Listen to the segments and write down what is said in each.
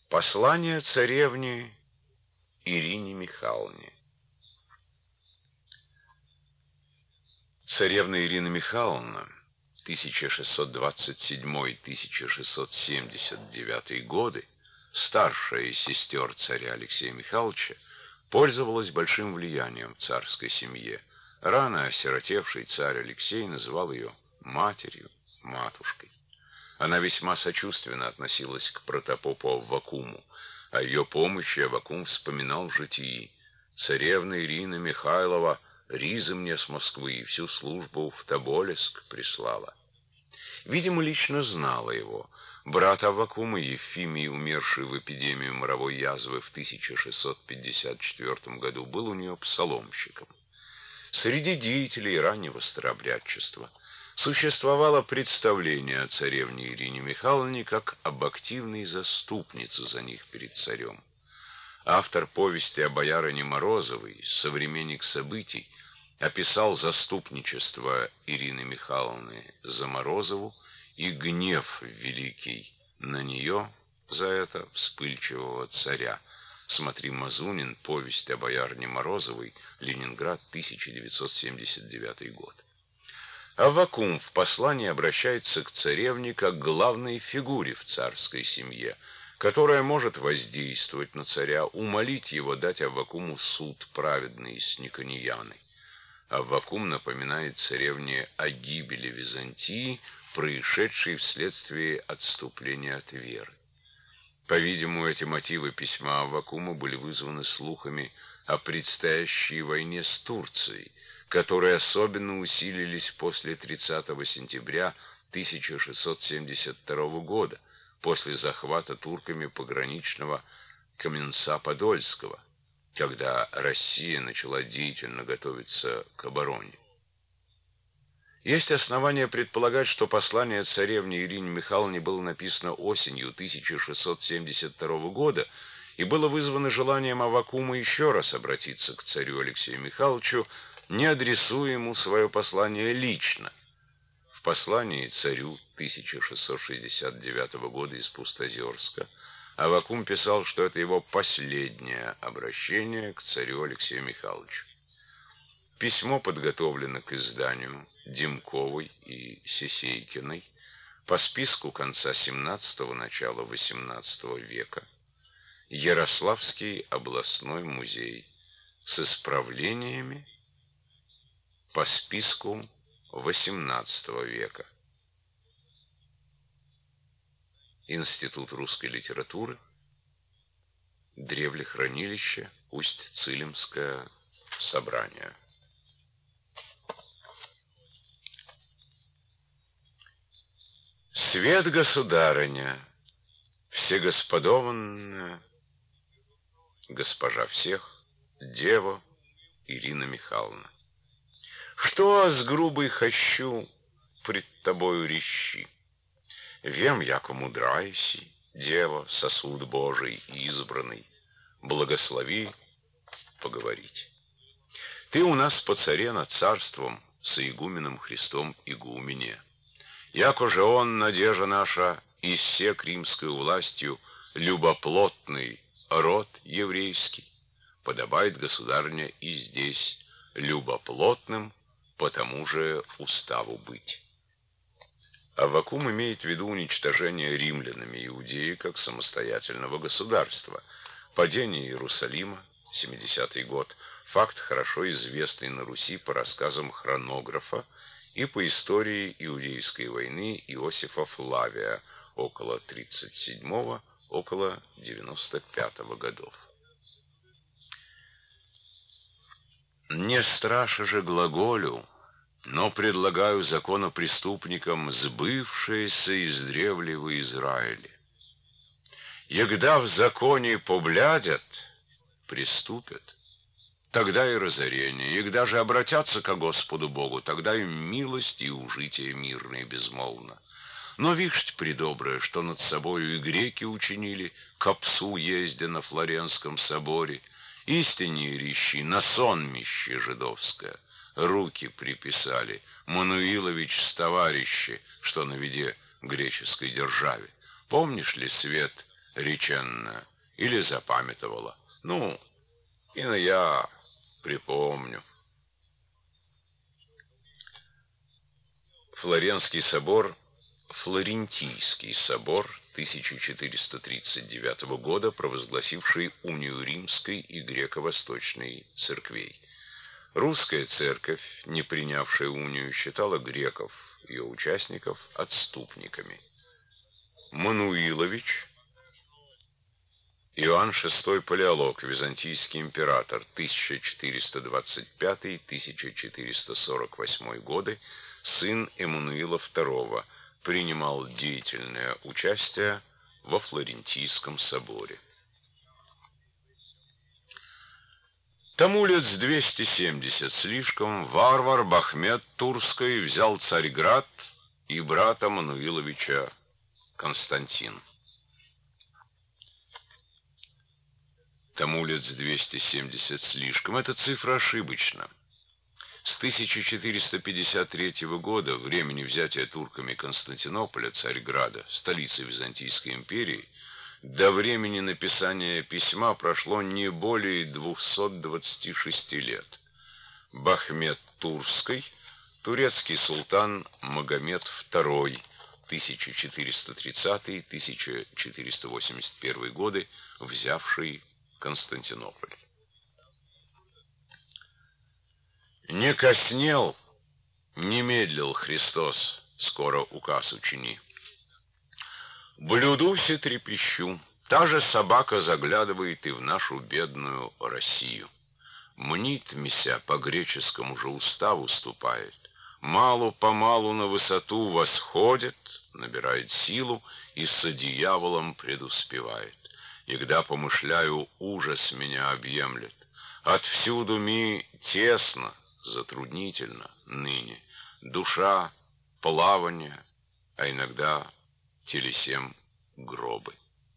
Послание царевне Ирине Михайловне. Царевна Ирина Михайловна, 1627-1679 годы, старшая из сестер царя Алексея Михайловича, пользовалась большим влиянием в царской семье. Рано осиротевший царь Алексей называл ее матерью, матушкой. Она весьма сочувственно относилась к протопопу Аввакуму. О ее помощи Аввакум вспоминал в житии: «Царевна Ирина Михайлова ризы мне с Москвы и всю службу в Тоболеск прислала». Видимо, лично знала его. Брат Аввакума, Ефимий, умерший в эпидемию моровой язвы в 1654 году, был у нее псаломщиком. Среди деятелей раннего старообрядчества существовало представление о царевне Ирине Михайловне как об активной заступнице за них перед царем. Автор повести о боярине Морозовой, современник событий, описал заступничество Ирины Михайловны за Морозову и гнев великий на нее за это вспыльчивого царя. Смотри Мазунин, повесть о боярине Морозовой, Ленинград, 1979 год. Аввакум в послании обращается к царевне как к главной фигуре в царской семье, которая может воздействовать на царя, умолить его дать Аввакуму суд праведный с Никонияной. Аввакум напоминает царевне о гибели Византии, происшедшей вследствие отступления от веры. По-видимому, эти мотивы письма Аввакума были вызваны слухами о предстоящей войне с Турцией, которые особенно усилились после 30 сентября 1672 года, после захвата турками пограничного Каменца-Подольского, когда Россия начала деятельно готовиться к обороне. Есть основания предполагать, что послание царевне Ирине Михайловне было написано осенью 1672 года и было вызвано желанием Аввакума еще раз обратиться к царю Алексею Михайловичу, не адресуя ему свое послание лично. В послании царю 1669 года из Пустозерска Аввакум писал, что это его последнее обращение к царю Алексею Михайловичу. Письмо подготовлено к изданию Демковой и Сесейкиной по списку конца XVII – начала XVIII века. Ярославский областной музей с исправлениями по списку XVIII века. Институт русской литературы, Древлехранилище, Усть-Цилимское собрание. Свет, государыня, всегосподованная, госпожа всех, дева Ирина Михайловна. Что с грубой хощу пред тобою рещи? Вем, яко мудрайси, дева, сосуд Божий избранный, благослови поговорить. Ты у нас по царе над царством с игуменом Христом игумене. Яко же он, надежда наша, иссек римскую властью, любоплотный род еврейский, подобает, государыня, и здесь любоплотным по тому же уставу быть. Аввакум имеет в виду уничтожение римлянами Иудеи как самостоятельного государства, падение Иерусалима, 70-й год, факт, хорошо известный на Руси по рассказам хронографа и по истории Иудейской войны Иосифа Флавия около 37-го, около 95-го годов. Не страши же глаголю, но предлагаю законопреступникам сбывшееся издревле в Израиле. Егда в законе поблядят, приступят, тогда и разорение, егда же обратятся ко Господу Богу, тогда им милость и ужитие мирное безмолвно. Но вишь, предоброе, что над собою и греки учинили, ко псу ездя на Флоренском соборе, истине рещи на сонмище жидовское, руки приписали, Мануилович с товарищи, что на виде греческой державе. Помнишь ли, свет, реченная, или запамятовала. Ну, и на я припомню. Флоренский собор, Флорентийский собор 1439 года, провозгласивший унию римской и греко-восточной церквей. Русская церковь, не принявшая унию, считала греков, ее участников, отступниками. Мануилович, Иоанн VI Палеолог, византийский император, 1425-1448 годы, сын Эммануила II, принимал деятельное участие во Флорентийском соборе. Тому лет с 270 слишком варвар Бахмет Турский взял Царьград и брата Мануиловича Константин. Тому лет с 270 слишком. Эта цифра ошибочна. С 1453 года, времени взятия турками Константинополя, Царьграда, столицы Византийской империи, до времени написания письма прошло не более 226 лет. Бахмет Турский, турецкий султан Магомед II, 1430-1481 годы, взявший Константинополь. Не коснел, не медлил Христос, скоро указ учини. Блюдусь и трепещу, та же собака заглядывает и в нашу бедную Россию. Мнит мися по греческому же уставу ступает, малу-помалу на высоту восходит, набирает силу и с дьяволом предуспевает. Егда помышляю, ужас меня объемлет. Отвсюду ми тесно, затруднительно ныне. Душа, плавание, а иногда телесем гробы.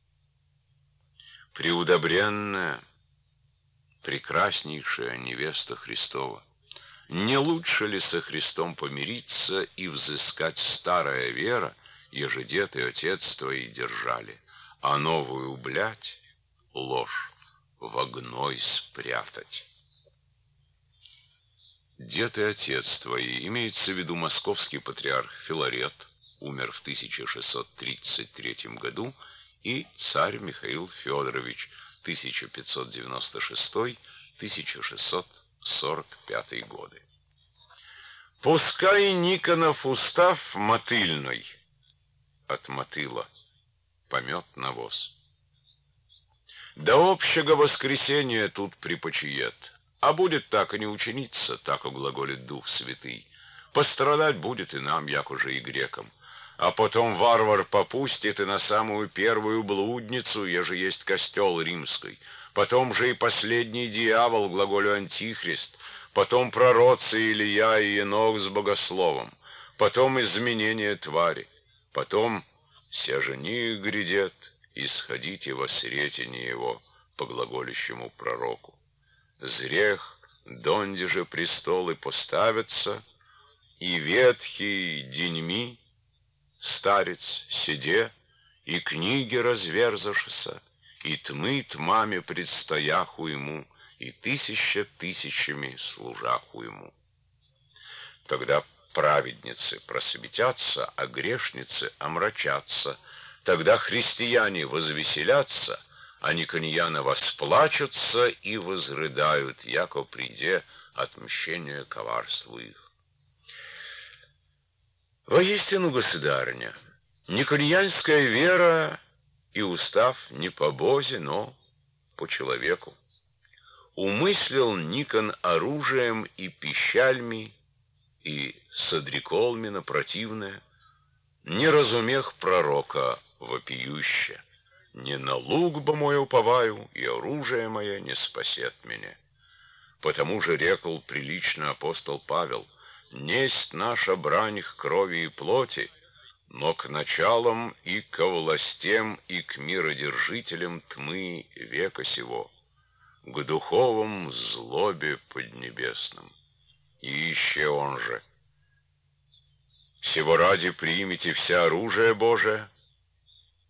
Преудобренная, прекраснейшая невеста Христова, не лучше ли со Христом помириться и взыскать старая вера, еже дед и отец твои держали, а новую блядь, ложь, во гной спрятать? Дед и отец твои, имеется в виду московский патриарх Филарет, умер в 1633 году, и царь Михаил Федорович, 1596-1645 годы. Пускай Никонов устав мотыльной, от мотыла помет навоз. До общего воскресения тут припочиет, а будет так и не учиниться, так глаголит Дух Святый. Пострадать будет и нам, як уже и грекам. А потом варвар попустит и на самую первую блудницу, еже есть костел римский. Потом же и последний дьявол, глаголю Антихрист. Потом пророцы Илия и Енох с богословом. Потом изменение твари. Потом се жени грядет, исходите во сретение его, по глаголющему пророку. Зрех, донде же престолы поставятся, и ветхий деньми, старец седе, и книги разверзашься, и тьмы тьмами предстояху ему, и тысяча тысячами служаху ему. Тогда праведницы просветятся, а грешницы омрачатся. Тогда христиане возвеселятся, а никоньяне восплачутся и возрыдают, яко приде отмщение коварству их. Воистину, государыня, никоньянская вера и устав не по Бозе, но по человеку. Умыслил Никон оружием и пищальми, и содреколми на противное, не разумех пророка вопиюще. Не на лук бы мой уповаю, и оружие мое не спасет меня. Потому же рекл прилично апостол Павел: несть наша брань к крови и плоти, но к началам и ко властям и к миродержителям тьмы века сего, к духовым злобе поднебесным. И еще он же: сего ради примите вся оружие Божие,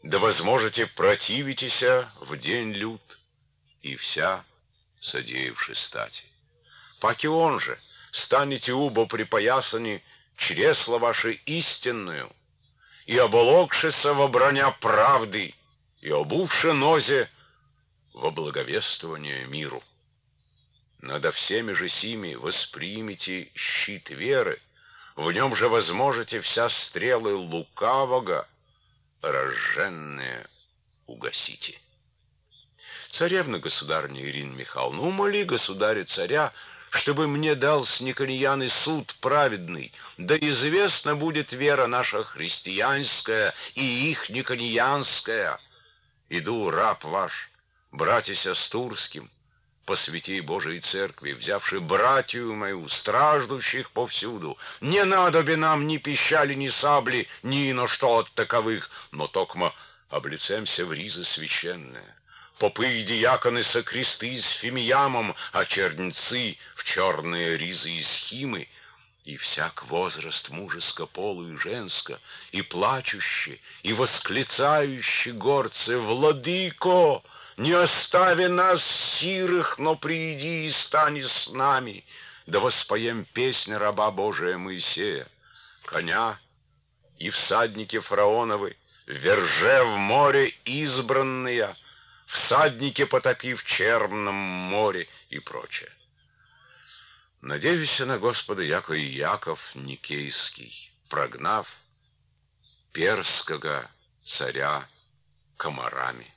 да возможете противитеся в день лют, и вся содеявши стати. Паки он же, станете убо припоясани чресла ваши истинную, и оболокшися во броня правды, и обувши нозе во благовествование миру. Надо всеми же сими воспримите щит веры, в нем же возможете вся стрелы лукавого, рожженные, угасите. Царевна, государыня Ирина Михайловна, умоли государя царя, чтобы мне дал с Никонияны суд праведный, да известна будет вера наша христианская и их никониянская. Иду, раб ваш, братися с Турским, по святей Божией церкви, взявши братью мою, страждущих повсюду. Не надобе нам ни пищали, ни сабли, ни на что от таковых, но токмо облицемся в ризы священные. Попы и диаконы со кресты с фимиямом, а чернецы в черные ризы из химы, и всяк возраст мужеско, полу и женско, и плачущие, и восклицающие горцы: «Владыко, не остави нас сирых, но прииди и стань с нами, да воспоем песнь раба Божия Моисея, коня и всадники фараоновы, верже в море избранные, всадники потопи в черном море» и прочее. Надеюсь на Господа, яко и Яков Никейский, прогнав перского царя комарами.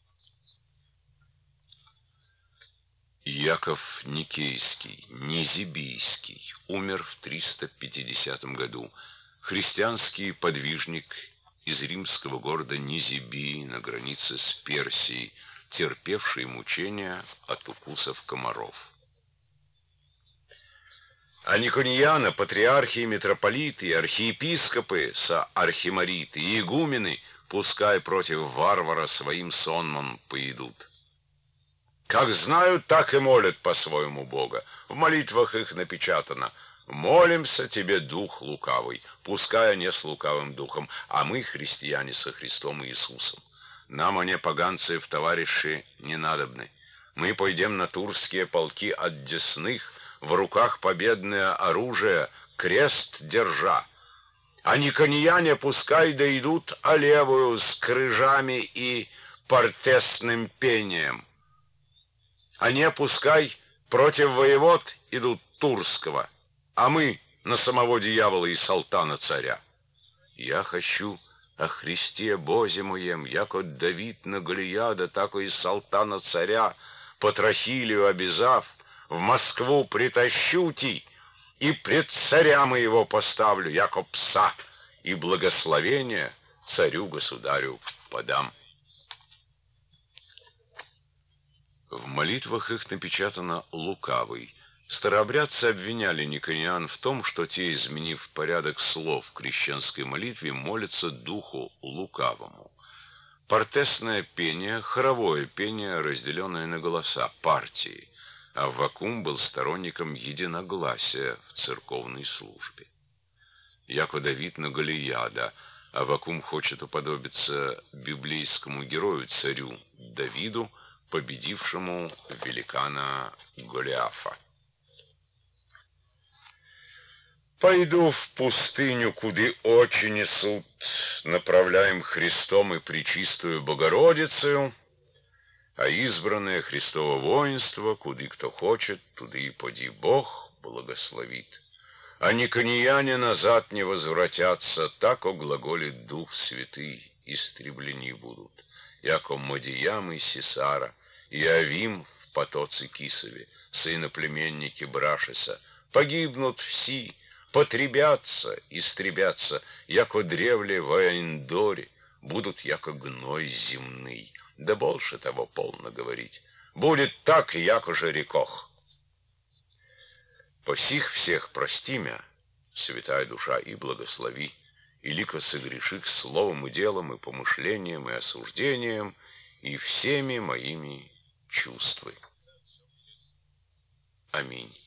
Яков Никейский, Низибийский, умер в 350 году, христианский подвижник из римского города Низибии на границе с Персией, терпевший мучения от укусов комаров. А Никонияна, патриархи и митрополиты, архиепископы, соархимариты и игумены, пускай против варвара своим сонмом поидут. Как знают, так и молят по-своему Бога. В молитвах их напечатано: «Молимся тебе, дух лукавый», пускай они с лукавым духом, а мы, христиане, со Христом Иисусом. Нам они, поганцы, в товарищи не надобны. Мы пойдем на турские полки от десных, в руках победное оружие, крест держа. А никонияне пускай дойдут а левую с крыжами и портесным пением. Они пускай против воевод идут турского, а мы на самого дьявола и салтана царя. Я хочу о Христе Бозе моем, яко Давид на Голияда, тако и салтана царя, Патрохилию обязав, в Москву притащу-ти, и пред царя моего поставлю, яко пса, и благословение царю-государю подам. В молитвах их напечатано «лукавый». Старообрядцы обвиняли никонян в том, что те, изменив порядок слов в крещенской молитве, молятся духу лукавому. Портесное пение, хоровое пение, разделенное на голоса, партии. Аввакум был сторонником единогласия в церковной службе. Яко Давид на Голияда, Аввакум хочет уподобиться библейскому герою, царю Давиду, победившему великана Голиафа. Пойду в пустыню, куды очи несут, направляем Христом и Пречистую Богородицею, а избранное Христово воинство, куды кто хочет, туды и поди Бог благословит. А никонияне назад не возвратятся, так о глаголит Дух Святый, истреблени будут, яко Мадиям и Сисара, и Авим в потоце Кисове, сыноплеменники Брашеса, погибнут все, потребятся, истребятся, яко древле в Аиндоре, будут яко гной земный. Да больше того полно говорить. Будет так, яко же рекох. По сих всех прости мя, святая душа, и благослови, и лико согреших словом и делом, и помышлением, и осуждением, и всеми моими чувствами. Аминь.